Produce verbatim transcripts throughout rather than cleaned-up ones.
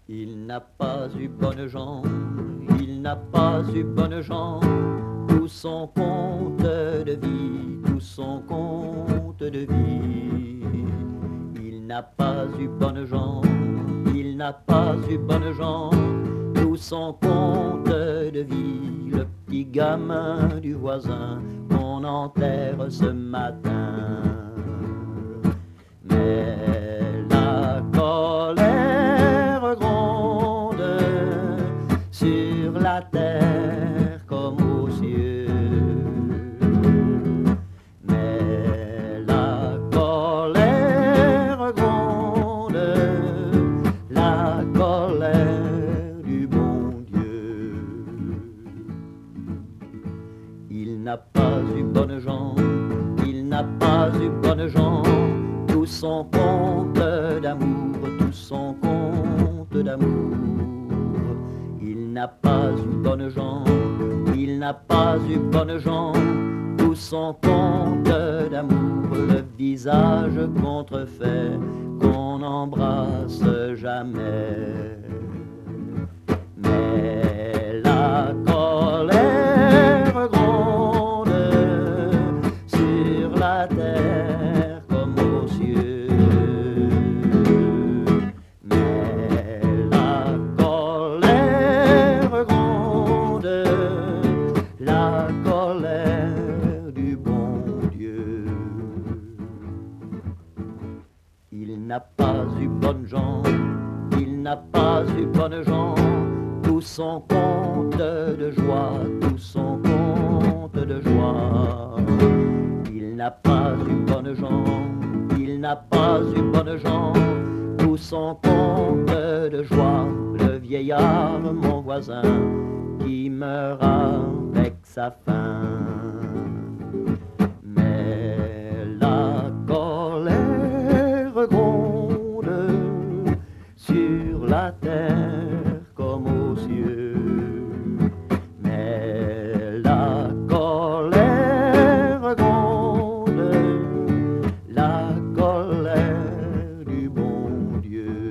Il n'a pas eu bonne gens, il n'a pas eu bonne gens, tout son compte de vie, tout son compte de vie. Il n'a pas eu bonne gens, il n'a pas eu bonne gens, tout son compte de vie. Le petit gamin du voisin qu'on enterre ce matin. Mais la colère gronde sur la terre comme aux cieux. Mais la colère gronde, la colère du bon Dieu. Il n'a pas eu bonne gens, il n'a pas eu bonne gens, tout son compte d'amour, tout son compte d'amour. Il n'a pas eu bonne gens, il n'a pas eu bonne gens, tout son compte d'amour. Le visage contrefait qu'on n'embrasse jamais. Mais la colère gronde sur la terre comme aux cieux. Mais la colère gronde, la colère du bon Dieu. Il n'a pas eu bonne gens, il n'a pas eu bonne gens, tout son compte de joie, tout son compte de joie. Il n'a pas eu bonne gens, il n'a pas eu bonne gens, tout son compte de joie. Le vieillard, mon voisin, qui meurt avec sa faim. Mais la colère gronde sur la terre comme aux cieux. Mais la colère gronde, la colère du bon Dieu.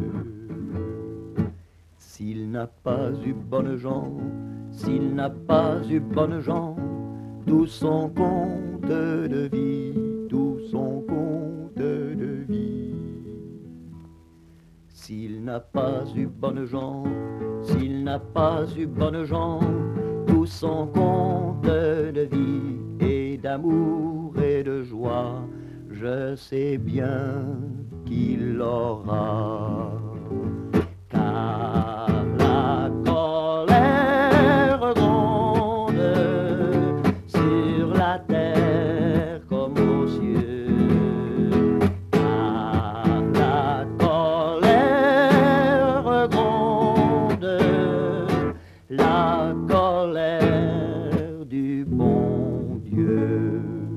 S'il n'a pas eu bonne gens, s'il n'a pas eu bonne gens, tout son compte de vie, tout son compte de vie. S'il n'a pas eu bonne gens, s'il n'a pas eu bonne gens, tout son compte de vie et d'amour et de joie, je sais bien qu'il l'aura. Car la colère gronde sur la terre comme aux cieux. Car la colère gronde, la colère du bon Dieu.